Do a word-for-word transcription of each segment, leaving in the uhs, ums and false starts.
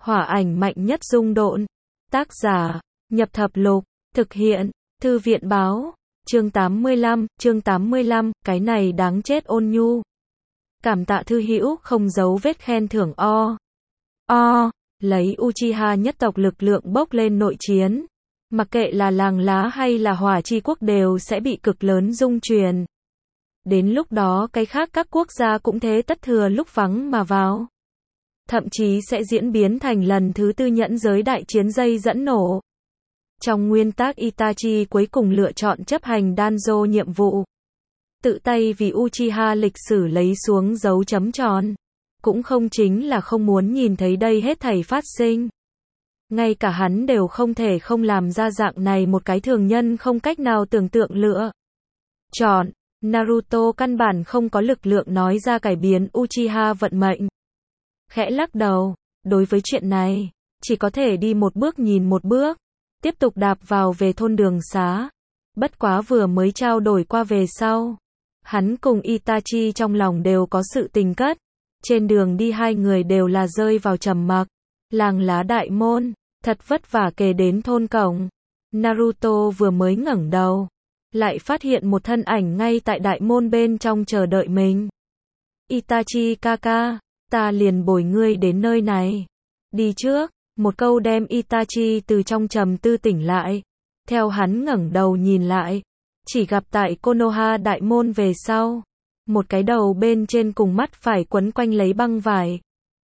Hỏa ảnh mạnh nhất dung độn. Tác giả, Nhập Thập Lục, thực hiện, Thư viện Báo, chương tám mươi lăm, chương tám mươi lăm, cái này đáng chết Ôn Nhu. Cảm tạ thư hữu không giấu vết khen thưởng o. O, lấy Uchiha nhất tộc lực lượng bốc lên nội chiến. Mặc kệ là làng lá hay là hỏa chi quốc đều sẽ bị cực lớn dung truyền. Đến lúc đó cái khác các quốc gia cũng thế tất thừa lúc vắng mà vào. Thậm chí sẽ diễn biến thành lần thứ tư nhẫn giới đại chiến dây dẫn nổ. Trong nguyên tắc Itachi cuối cùng lựa chọn chấp hành Danzo nhiệm vụ. Tự tay vì Uchiha lịch sử lấy xuống dấu chấm tròn. Cũng không chính là không muốn nhìn thấy đây hết thảy phát sinh. Ngay cả hắn đều không thể không làm ra dạng này một cái thường nhân không cách nào tưởng tượng lựa. Chọn, Naruto căn bản không có lực lượng nói ra cải biến Uchiha vận mệnh. Khẽ lắc đầu, đối với chuyện này, chỉ có thể đi một bước nhìn một bước, tiếp tục đạp vào về thôn đường xá. Bất quá vừa mới trao đổi qua về sau, hắn cùng Itachi trong lòng đều có sự tình cất. Trên đường đi hai người đều là rơi vào trầm mặc. Làng lá đại môn, thật vất vả kề đến thôn cổng. Naruto vừa mới ngẩng đầu, lại phát hiện một thân ảnh ngay tại đại môn bên trong chờ đợi mình. Itachi kaka, ta liền bồi ngươi đến nơi này. Đi trước, một câu đem Itachi từ trong trầm tư tỉnh lại. Theo hắn ngẩng đầu nhìn lại, chỉ gặp tại Konoha đại môn về sau, một cái đầu bên trên cùng mắt phải quấn quanh lấy băng vải.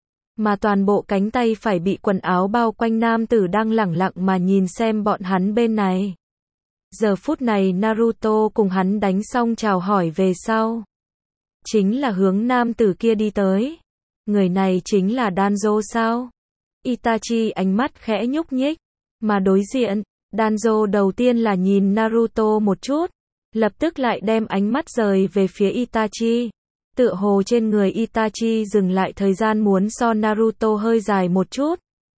Mà toàn bộ cánh tay phải bị quần áo bao quanh nam tử đang lẳng lặng mà nhìn xem bọn hắn bên này. Giờ phút này Naruto cùng hắn đánh xong chào hỏi về sau. Chính là hướng nam tử kia đi tới. Người này chính là Danzo sao? Itachi ánh mắt khẽ nhúc nhích. Mà đối diện, Danzo đầu tiên là nhìn Naruto một chút. Lập tức lại đem ánh mắt rời về phía Itachi. Tựa hồ trên người Itachi dừng lại thời gian muốn so Naruto hơi dài một chút.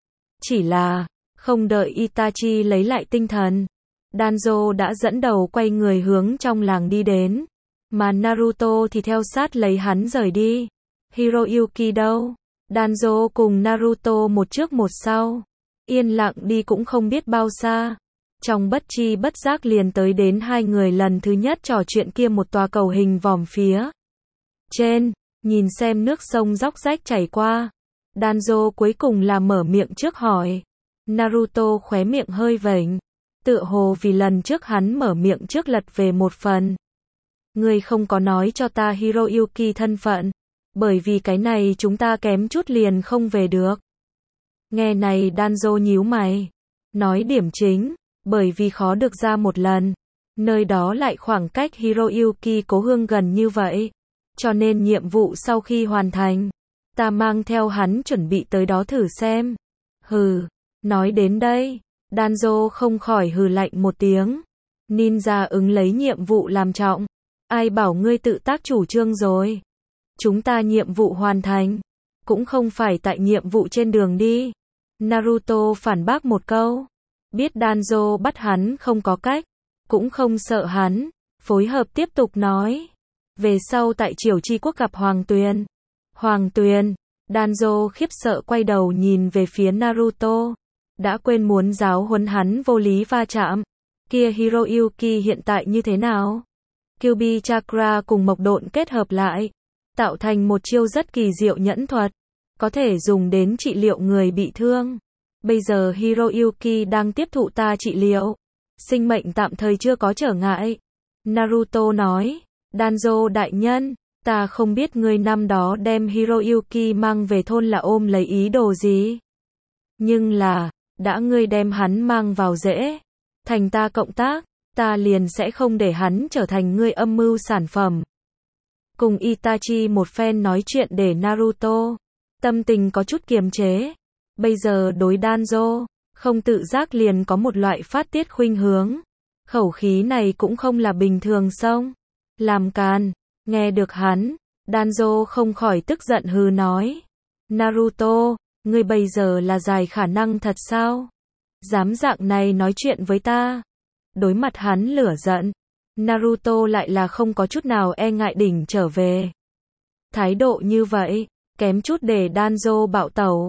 Chỉ là, không đợi Itachi lấy lại tinh thần. Danzo đã dẫn đầu quay người hướng trong làng đi đến. Mà Naruto thì theo sát lấy hắn rời đi. Hiroyuki đâu? Danzo cùng Naruto một trước một sau. Yên lặng đi cũng không biết bao xa. Trong bất chi bất giác liền tới đến hai người lần thứ nhất trò chuyện kia một tòa cầu hình vòm phía trên, nhìn xem nước sông róc rách chảy qua. Danzo cuối cùng là mở miệng trước hỏi. Naruto khóe miệng hơi vểnh, tựa hồ vì lần trước hắn mở miệng trước lật về một phần. Ngươi không có nói cho ta Hiroyuki thân phận, bởi vì cái này chúng ta kém chút liền không về được. Nghe này Danzo nhíu mày, nói điểm chính, bởi vì khó được ra một lần, nơi đó lại khoảng cách Hiroyuki cố hương gần như vậy. Cho nên nhiệm vụ sau khi hoàn thành, ta mang theo hắn chuẩn bị tới đó thử xem. Hừ, nói đến đây, Danzo không khỏi hừ lạnh một tiếng. Ninja ứng lấy nhiệm vụ làm trọng. Ai bảo ngươi tự tác chủ trương rồi. Chúng ta nhiệm vụ hoàn thành, cũng không phải tại nhiệm vụ trên đường đi. Naruto phản bác một câu. Biết Danzo bắt hắn không có cách, cũng không sợ hắn, phối hợp tiếp tục nói. Về sau tại Triều Chi Quốc gặp Hoàng Tuyền. Hoàng Tuyền, Danzo khiếp sợ quay đầu nhìn về phía Naruto. Đã quên muốn giáo huấn hắn vô lý va chạm. Kia Hiroyuki hiện tại như thế nào? Kyuubi Chakra cùng Mộc Độn kết hợp lại, tạo thành một chiêu rất kỳ diệu nhẫn thuật, có thể dùng đến trị liệu người bị thương. Bây giờ Hiroyuki đang tiếp thụ ta trị liệu, sinh mệnh tạm thời chưa có trở ngại. Naruto nói. Danzo đại nhân, ta không biết ngươi năm đó đem Hiroyuki mang về thôn là ôm lấy ý đồ gì. Nhưng là, đã ngươi đem hắn mang vào dễ, thành ta cộng tác, ta liền sẽ không để hắn trở thành ngươi âm mưu sản phẩm. Cùng Itachi một phen nói chuyện để Naruto, tâm tình có chút kiềm chế. Bây giờ đối Danzo, không tự giác liền có một loại phát tiết khuynh hướng. Khẩu khí này cũng không là bình thường xong. Làm càn, nghe được hắn, Danzo không khỏi tức giận hừ nói. Naruto, ngươi bây giờ là dài khả năng thật sao? Dám dạng này nói chuyện với ta. Đối mặt hắn lửa giận, Naruto lại là không có chút nào e ngại đỉnh trở về. Thái độ như vậy, kém chút để Danzo bạo tẩu.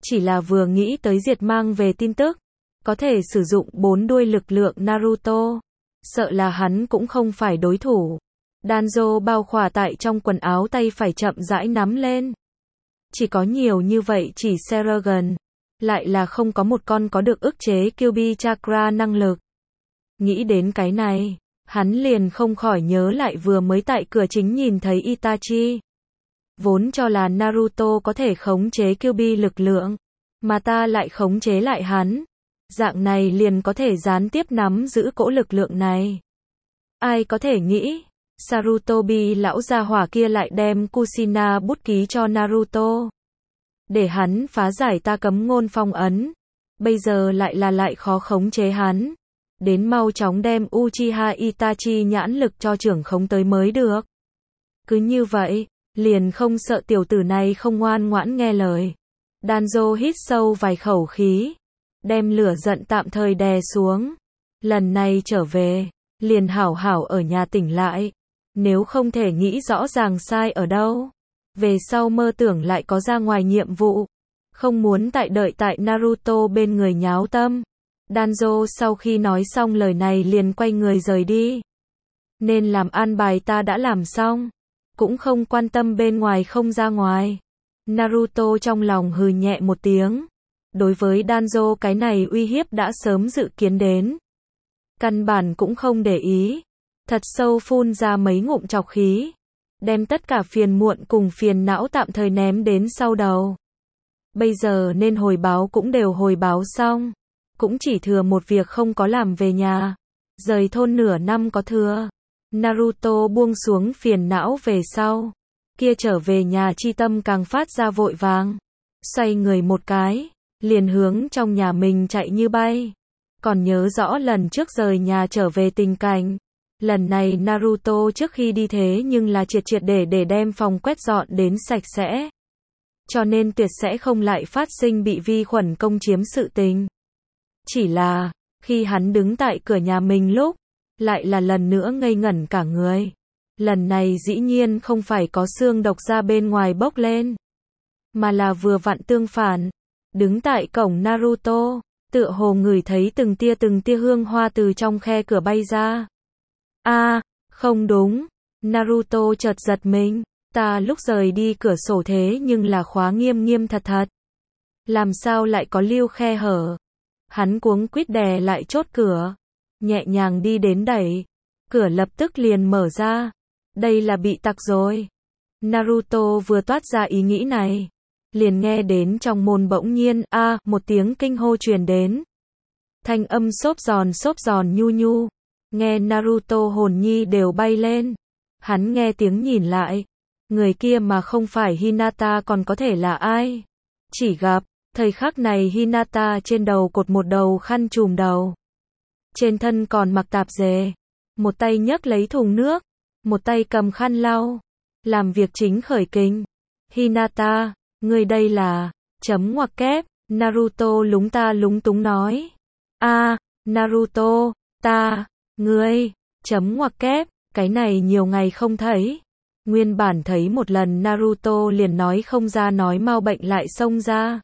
Chỉ là vừa nghĩ tới Diệt mang về tin tức, có thể sử dụng bốn đuôi lực lượng Naruto, sợ là hắn cũng không phải đối thủ. Danzo bao khỏa tại trong quần áo tay phải chậm rãi nắm lên. Chỉ có nhiều như vậy chỉ Seragon, lại là không có một con có được ức chế Kyuubi Chakra năng lực. Nghĩ đến cái này, hắn liền không khỏi nhớ lại vừa mới tại cửa chính nhìn thấy Itachi. Vốn cho là Naruto có thể khống chế Kyuubi lực lượng, mà ta lại khống chế lại hắn. Dạng này liền có thể gián tiếp nắm giữ cỗ lực lượng này. Ai có thể nghĩ, Sarutobi lão gia hỏa kia lại đem Kushina bút ký cho Naruto, để hắn phá giải ta cấm ngôn phong ấn. Bây giờ lại là lại khó khống chế hắn. Đến mau chóng đem Uchiha Itachi nhãn lực cho trưởng khống tới mới được. Cứ như vậy, liền không sợ tiểu tử này không ngoan ngoãn nghe lời. Danzo hít sâu vài khẩu khí, đem lửa giận tạm thời đè xuống. Lần này trở về, liền hảo hảo ở nhà tỉnh lại. Nếu không thể nghĩ rõ ràng sai ở đâu, về sau mơ tưởng lại có ra ngoài nhiệm vụ. Không muốn tại đợi tại Naruto bên người nháo tâm. Danzo sau khi nói xong lời này liền quay người rời đi. Nên làm an bài ta đã làm xong, cũng không quan tâm bên ngoài không ra ngoài. Naruto trong lòng hừ nhẹ một tiếng. Đối với Danzo cái này uy hiếp đã sớm dự kiến đến. Căn bản cũng không để ý. Thật sâu phun ra mấy ngụm trọc khí. Đem tất cả phiền muộn cùng phiền não tạm thời ném đến sau đầu. Bây giờ nên hồi báo cũng đều hồi báo xong. Cũng chỉ thừa một việc không có làm về nhà. Rời thôn nửa năm có thừa. Naruto buông xuống phiền não về sau. Kia trở về nhà chi tâm càng phát ra vội vàng. Xoay người một cái, liền hướng trong nhà mình chạy như bay. Còn nhớ rõ lần trước rời nhà trở về tình cảnh. Lần này Naruto trước khi đi thế nhưng là triệt triệt để để đem phòng quét dọn đến sạch sẽ. Cho nên tuyệt sẽ không lại phát sinh bị vi khuẩn công chiếm sự tình. Chỉ là, khi hắn đứng tại cửa nhà mình lúc, lại là lần nữa ngây ngẩn cả người. Lần này dĩ nhiên không phải có xương độc ra bên ngoài bốc lên, mà là vừa vặn tương phản. Đứng tại cổng Naruto, tựa hồ ngửi thấy từng tia từng tia hương hoa từ trong khe cửa bay ra. A, à, không đúng. Naruto chợt giật mình. Ta lúc rời đi cửa sổ thế nhưng là khóa nghiêm nghiêm thật thật. Làm sao lại có lưu khe hở? Hắn cuống quýt đè lại chốt cửa. Nhẹ nhàng đi đến đẩy. Cửa lập tức liền mở ra. Đây là bị tặc rồi. Naruto vừa toát ra ý nghĩ này. Liền nghe đến trong môn bỗng nhiên, a à, một tiếng kinh hô truyền đến. Thanh âm xốp giòn xốp giòn nhu nhu. Nghe Naruto hồn nhi đều bay lên. Hắn nghe tiếng nhìn lại. Người kia mà không phải Hinata còn có thể là ai? Chỉ gặp, thời khắc này Hinata trên đầu cột một đầu khăn trùm đầu. Trên thân còn mặc tạp dề. Một tay nhấc lấy thùng nước. Một tay cầm khăn lau. Làm việc chính khởi kinh. Hinata, người đây là... Chấm ngoặc kép. Naruto lúng ta lúng túng nói. A, à, Naruto, ta, ngươi, chấm ngoặc kép, cái này nhiều ngày không thấy. Nguyên bản thấy một lần Naruto liền nói không ra nói mau bệnh lại xông ra.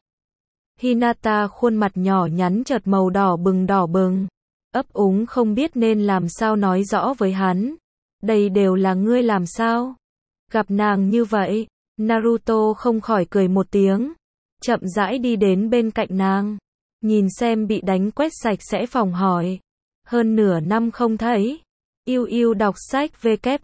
Hinata khuôn mặt nhỏ nhắn chợt màu đỏ bừng đỏ bừng. Ấp úng không biết nên làm sao nói rõ với hắn. Đây đều là ngươi làm sao? Gặp nàng như vậy, Naruto không khỏi cười một tiếng. Chậm rãi đi đến bên cạnh nàng. Nhìn xem bị đánh quét sạch sẽ phòng hỏi. Hơn nửa năm không thấy. Yêu yêu đọc sách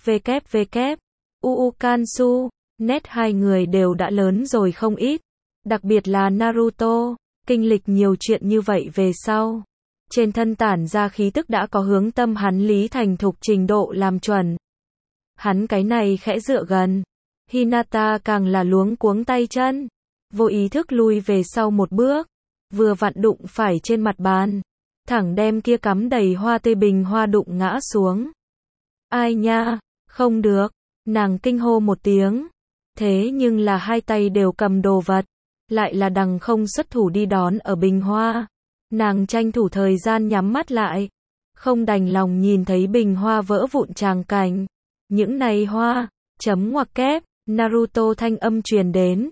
www. Uukansu, nét hai người đều đã lớn rồi không ít. Đặc biệt là Naruto, kinh lịch nhiều chuyện như vậy về sau. Trên thân tản ra khí tức đã có hướng tâm hắn lý thành thục trình độ làm chuẩn. Hắn cái này khẽ dựa gần. Hinata càng là luống cuống tay chân. Vô ý thức lui về sau một bước. Vừa vặn đụng phải trên mặt bàn. Thẳng đem kia cắm đầy hoa tê bình hoa đụng ngã xuống. Ai nha, không được. Nàng kinh hô một tiếng. Thế nhưng là hai tay đều cầm đồ vật. Lại là đằng không xuất thủ đi đón ở bình hoa. Nàng tranh thủ thời gian nhắm mắt lại. Không đành lòng nhìn thấy bình hoa vỡ vụn tràng cảnh. Những này hoa, chấm ngoặc kép, Naruto thanh âm truyền đến.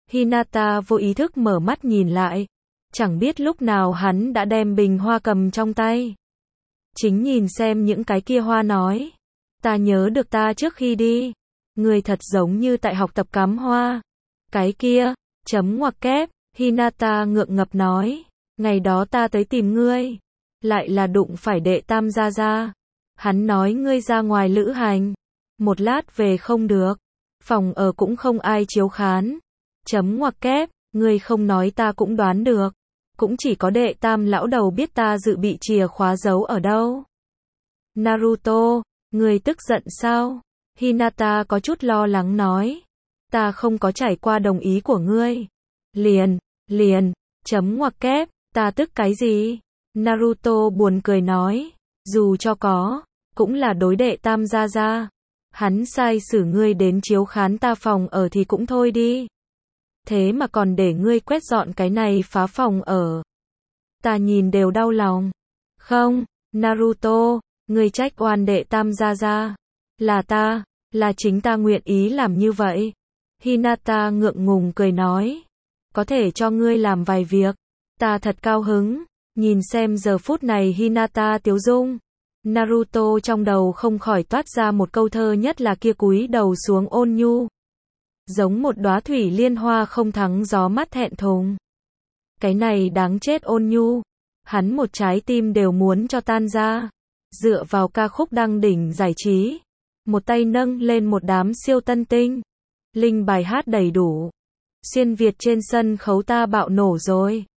Hinata vô ý thức mở mắt nhìn lại. Chẳng biết lúc nào hắn đã đem bình hoa cầm trong tay. Chính nhìn xem những cái kia hoa nói. Ta nhớ được ta trước khi đi. Người thật giống như tại học tập cắm hoa. Cái kia, chấm ngoặc kép, Hinata ngượng ngập nói. Ngày đó ta tới tìm ngươi. Lại là đụng phải đệ tam gia gia. Hắn nói ngươi ra ngoài lữ hành. Một lát về không được. Phòng ở cũng không ai chiếu khán. Chấm ngoặc kép, ngươi không nói ta cũng đoán được. Cũng chỉ có đệ tam lão đầu biết ta dự bị chìa khóa giấu ở đâu. Naruto, ngươi tức giận sao? Hinata có chút lo lắng nói. Ta không có trải qua đồng ý của ngươi. Liền, liền, chấm ngoặc kép, ta tức cái gì? Naruto buồn cười nói. Dù cho có, cũng là đối đệ tam gia gia. Hắn sai xử ngươi đến chiếu khán ta phòng ở thì cũng thôi đi. Thế mà còn để ngươi quét dọn cái này phá phòng ở. Ta nhìn đều đau lòng. Không, Naruto, ngươi trách oan đệ tam gia gia. Là ta, là chính ta nguyện ý làm như vậy. Hinata ngượng ngùng cười nói. Có thể cho ngươi làm vài việc. Ta thật cao hứng. Nhìn xem giờ phút này Hinata tiếu dung. Naruto trong đầu không khỏi toát ra một câu thơ nhất là kia cúi đầu xuống ôn nhu. Giống một đóa thủy liên hoa không thắng gió mát thẹn thùng. Cái này đáng chết ôn nhu. Hắn một trái tim đều muốn cho tan ra. Dựa vào ca khúc đăng đỉnh giải trí. Một tay nâng lên một đám siêu tân tinh. Linh bài hát đầy đủ. Xuyên Việt trên sân khấu ta bạo nổ rồi.